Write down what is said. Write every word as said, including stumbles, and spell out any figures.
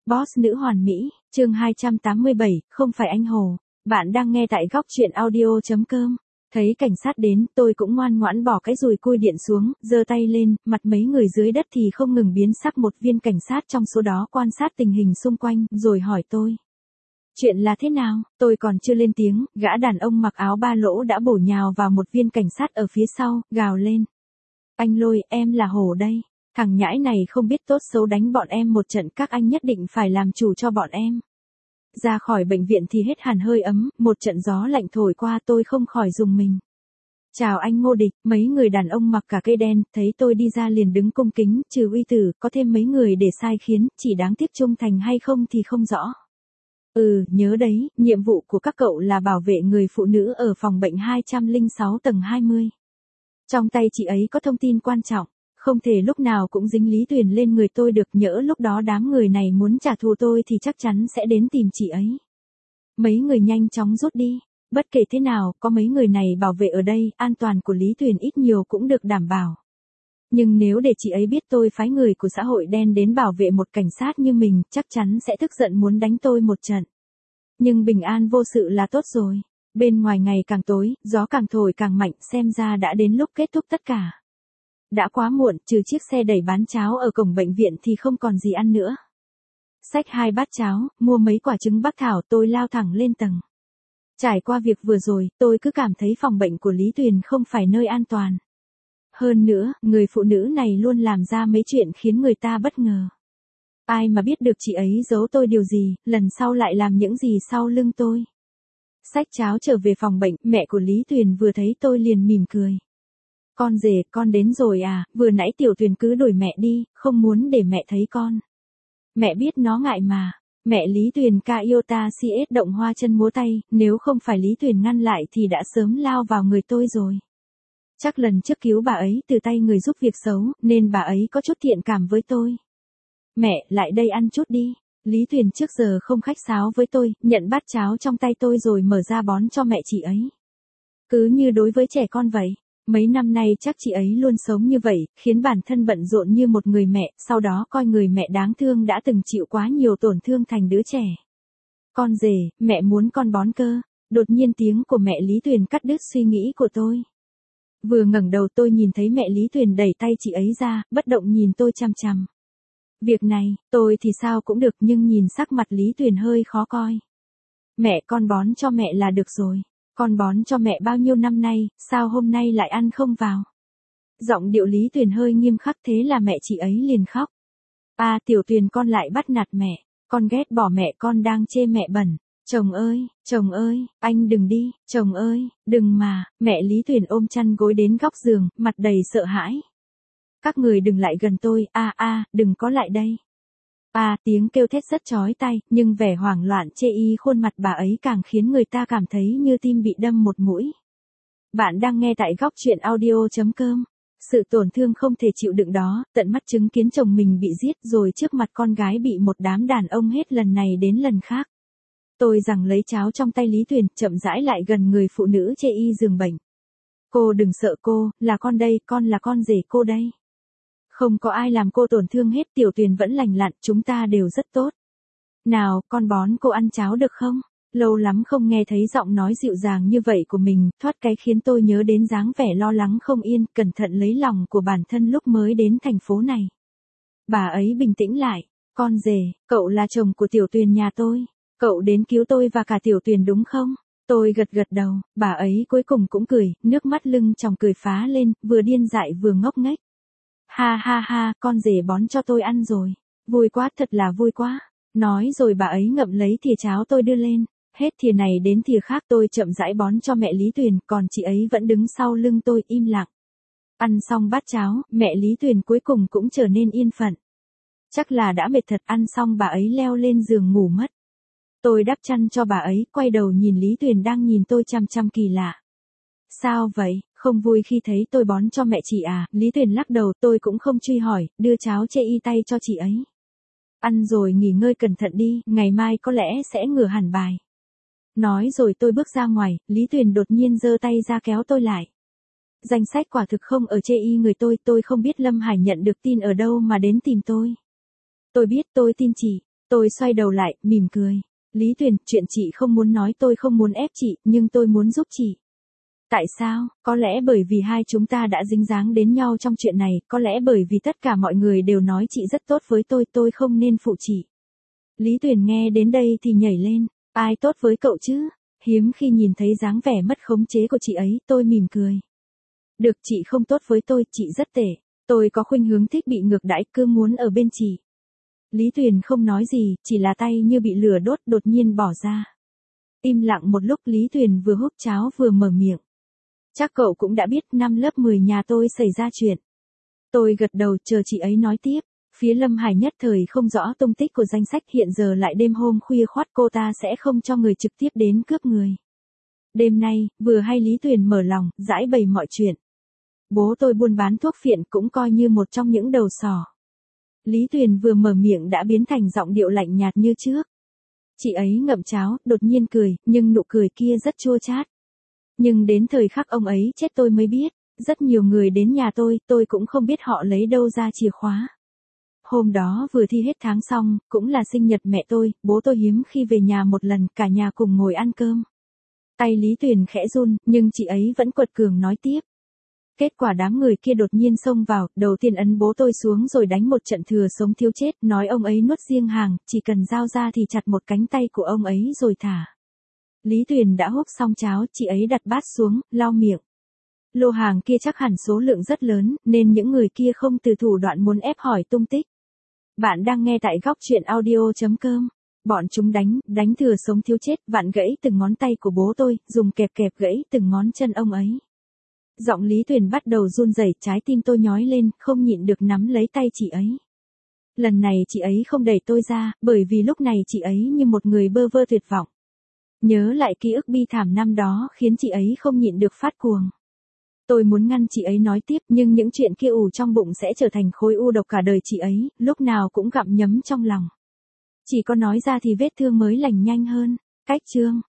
Boss nữ hoàn mỹ, chương hai trăm tám mươi bảy, không phải anh Hồ. Bạn đang nghe tại góc truyện audio chấm com. Thấy cảnh sát đến, tôi cũng ngoan ngoãn bỏ cái dùi cui điện xuống, giơ tay lên, mặt mấy người dưới đất thì không ngừng biến sắc. Một viên cảnh sát trong số đó quan sát tình hình xung quanh, rồi hỏi tôi. Chuyện là thế nào? Tôi còn chưa lên tiếng, gã đàn ông mặc áo ba lỗ đã bổ nhào vào một viên cảnh sát ở phía sau, gào lên. Anh Lôi, em là Hồ đây. Thằng nhãi này không biết tốt xấu đánh bọn em một trận, các anh nhất định phải làm chủ cho bọn em. Ra khỏi bệnh viện thì hết hàn hơi ấm, một trận gió lạnh thổi qua tôi không khỏi rùng mình. Chào anh Ngô Địch, mấy người đàn ông mặc cả cây đen, thấy tôi đi ra liền đứng cung kính, trừ uy tử, có thêm mấy người để sai khiến, chỉ đáng tiếc trung thành hay không thì không rõ. Ừ, nhớ đấy, nhiệm vụ của các cậu là bảo vệ người phụ nữ ở phòng bệnh hai trăm lẻ sáu tầng hai mươi. Trong tay chị ấy có thông tin quan trọng. Không thể lúc nào cũng dính Lý Tuyền lên người tôi được, nhỡ lúc đó đám người này muốn trả thù tôi thì chắc chắn sẽ đến tìm chị ấy. Mấy người nhanh chóng rút đi. Bất kể thế nào, có mấy người này bảo vệ ở đây, an toàn của Lý Tuyền ít nhiều cũng được đảm bảo. Nhưng nếu để chị ấy biết tôi phái người của xã hội đen đến bảo vệ một cảnh sát như mình, chắc chắn sẽ tức giận muốn đánh tôi một trận. Nhưng bình an vô sự là tốt rồi. Bên ngoài ngày càng tối, gió càng thổi càng mạnh, xem ra đã đến lúc kết thúc tất cả. Đã quá muộn, trừ chiếc xe đẩy bán cháo ở cổng bệnh viện thì không còn gì ăn nữa. Xách hai bát cháo, mua mấy quả trứng bắc thảo, tôi lao thẳng lên tầng. Trải qua việc vừa rồi, tôi cứ cảm thấy phòng bệnh của Lý Tuyền không phải nơi an toàn. Hơn nữa, người phụ nữ này luôn làm ra mấy chuyện khiến người ta bất ngờ. Ai mà biết được chị ấy giấu tôi điều gì, lần sau lại làm những gì sau lưng tôi. Xách cháo trở về phòng bệnh, mẹ của Lý Tuyền vừa thấy tôi liền mỉm cười. Con rể, con đến rồi à, vừa nãy Tiểu Tuyền cứ đuổi mẹ đi, không muốn để mẹ thấy con. Mẹ biết nó ngại mà. Mẹ Lý Tuyền ca yêu ta si ết động hoa chân múa tay, nếu không phải Lý Tuyền ngăn lại thì đã sớm lao vào người tôi rồi. Chắc lần trước cứu bà ấy từ tay người giúp việc xấu, nên bà ấy có chút thiện cảm với tôi. Mẹ, lại đây ăn chút đi. Lý Tuyền trước giờ không khách sáo với tôi, nhận bát cháo trong tay tôi rồi mở ra bón cho mẹ chị ấy. Cứ như đối với trẻ con vậy. Mấy năm nay chắc chị ấy luôn sống như vậy, khiến bản thân bận rộn như một người mẹ, sau đó coi người mẹ đáng thương đã từng chịu quá nhiều tổn thương thành đứa trẻ. Con rể, mẹ muốn con bón cơ. Đột nhiên tiếng của mẹ Lý Tuyền cắt đứt suy nghĩ của tôi. Vừa ngẩng đầu tôi nhìn thấy mẹ Lý Tuyền đẩy tay chị ấy ra, bất động nhìn tôi chằm chằm. Việc này, tôi thì sao cũng được, nhưng nhìn sắc mặt Lý Tuyền hơi khó coi. Mẹ, con bón cho mẹ là được rồi. Con bón cho mẹ bao nhiêu năm nay, sao hôm nay lại ăn không vào? Giọng điệu Lý Tuyền hơi nghiêm khắc, thế là mẹ chị ấy liền khóc. À, Tiểu Tuyền, con lại bắt nạt mẹ, con ghét bỏ mẹ, con đang chê mẹ bẩn. Chồng ơi, chồng ơi, anh đừng đi, chồng ơi, đừng mà. Mẹ Lý Tuyền ôm chăn gối đến góc giường, mặt đầy sợ hãi. Các người đừng lại gần tôi, a a, đừng có lại đây. À, tiếng kêu thét rất chói tai, nhưng vẻ hoảng loạn chê y khuôn mặt bà ấy càng khiến người ta cảm thấy như tim bị đâm một mũi. Bạn đang nghe tại góc truyện audio chấm com. Sự tổn thương không thể chịu đựng đó, tận mắt chứng kiến chồng mình bị giết rồi trước mặt con gái bị một đám đàn ông hết lần này đến lần khác. Tôi giằng lấy cháo trong tay Lý Tuyền, chậm rãi lại gần người phụ nữ chê y giường bệnh. Cô đừng sợ cô, là con đây, con là con rể cô đây. Không có ai làm cô tổn thương hết, Tiểu Tuyền vẫn lành lặn, chúng ta đều rất tốt. Nào, con bón cô ăn cháo được không? Lâu lắm không nghe thấy giọng nói dịu dàng như vậy của mình, thoát cái khiến tôi nhớ đến dáng vẻ lo lắng không yên, cẩn thận lấy lòng của bản thân lúc mới đến thành phố này. Bà ấy bình tĩnh lại, con rể, cậu là chồng của Tiểu Tuyền nhà tôi. Cậu đến cứu tôi và cả Tiểu Tuyền đúng không? Tôi gật gật đầu, bà ấy cuối cùng cũng cười, nước mắt lưng tròng cười phá lên, vừa điên dại vừa ngốc nghếch. Ha ha ha, con rể bón cho tôi ăn rồi. Vui quá, thật là vui quá. Nói rồi bà ấy ngậm lấy thìa cháo tôi đưa lên. Hết thìa này đến thìa khác tôi chậm rãi bón cho mẹ Lý Tuyền, còn chị ấy vẫn đứng sau lưng tôi im lặng. Ăn xong bát cháo, mẹ Lý Tuyền cuối cùng cũng trở nên yên phận. Chắc là đã mệt thật, ăn xong bà ấy leo lên giường ngủ mất. Tôi đắp chăn cho bà ấy, quay đầu nhìn Lý Tuyền đang nhìn tôi chăm chăm kỳ lạ. Sao vậy, không vui khi thấy tôi bón cho mẹ chị à? Lý Tuyền lắc đầu, tôi cũng không truy hỏi, đưa cháo chê y tay cho chị ấy. Ăn rồi nghỉ ngơi cẩn thận đi, ngày mai có lẽ sẽ ngửa hẳn bài. Nói rồi tôi bước ra ngoài, Lý Tuyền đột nhiên giơ tay ra kéo tôi lại. Danh sách quả thực không ở chê y người tôi, tôi không biết Lâm Hải nhận được tin ở đâu mà đến tìm tôi. Tôi biết, tôi tin chị. Tôi xoay đầu lại, mỉm cười. Lý Tuyền, chuyện chị không muốn nói tôi không muốn ép chị, nhưng tôi muốn giúp chị. Tại sao? Có lẽ bởi vì hai chúng ta đã dính dáng đến nhau trong chuyện này, có lẽ bởi vì tất cả mọi người đều nói chị rất tốt với tôi, tôi không nên phụ chị. Lý Tuyền nghe đến đây thì nhảy lên, ai tốt với cậu chứ? Hiếm khi nhìn thấy dáng vẻ mất khống chế của chị ấy, tôi mỉm cười. Được, chị không tốt với tôi, chị rất tệ. Tôi có khuynh hướng thích bị ngược đãi, cứ muốn ở bên chị. Lý Tuyền không nói gì, chỉ là tay như bị lửa đốt đột nhiên bỏ ra. Im lặng một lúc, Lý Tuyền vừa húp cháo vừa mở miệng. Chắc cậu cũng đã biết năm lớp mười nhà tôi xảy ra chuyện. Tôi gật đầu chờ chị ấy nói tiếp. Phía Lâm Hải nhất thời không rõ tung tích của danh sách, hiện giờ lại đêm hôm khuya khoắt, cô ta sẽ không cho người trực tiếp đến cướp người. Đêm nay, vừa hay Lý Tuyền mở lòng, giải bày mọi chuyện. Bố tôi buôn bán thuốc phiện, cũng coi như một trong những đầu sỏ. Lý Tuyền vừa mở miệng đã biến thành giọng điệu lạnh nhạt như trước. Chị ấy ngậm cháo, đột nhiên cười, nhưng nụ cười kia rất chua chát. Nhưng đến thời khắc ông ấy chết tôi mới biết, rất nhiều người đến nhà tôi, tôi cũng không biết họ lấy đâu ra chìa khóa. Hôm đó vừa thi hết tháng xong, cũng là sinh nhật mẹ tôi, bố tôi hiếm khi về nhà một lần, cả nhà cùng ngồi ăn cơm. Tay Lý Tuyền khẽ run, nhưng chị ấy vẫn quật cường nói tiếp. Kết quả đám người kia đột nhiên xông vào, đầu tiên ấn bố tôi xuống rồi đánh một trận thừa sống thiếu chết, nói ông ấy nuốt riêng hàng, chỉ cần dao ra thì chặt một cánh tay của ông ấy rồi thả. Lý Tuyền đã húp xong cháo, chị ấy đặt bát xuống, lau miệng. Lô hàng kia chắc hẳn số lượng rất lớn, nên những người kia không từ thủ đoạn muốn ép hỏi tung tích. Bạn đang nghe tại góc truyện audio chấm com. Bọn chúng đánh, đánh thừa sống thiếu chết, vặn gãy từng ngón tay của bố tôi, dùng kẹp kẹp gãy từng ngón chân ông ấy. Giọng Lý Tuyền bắt đầu run rẩy, trái tim tôi nhói lên, không nhịn được nắm lấy tay chị ấy. Lần này chị ấy không đẩy tôi ra, bởi vì lúc này chị ấy như một người bơ vơ tuyệt vọng. Nhớ lại ký ức bi thảm năm đó khiến chị ấy không nhịn được phát cuồng. Tôi muốn ngăn chị ấy nói tiếp, nhưng những chuyện kia ủ trong bụng sẽ trở thành khối u độc cả đời chị ấy, lúc nào cũng gặm nhấm trong lòng. Chỉ có nói ra thì vết thương mới lành nhanh hơn. Cách chương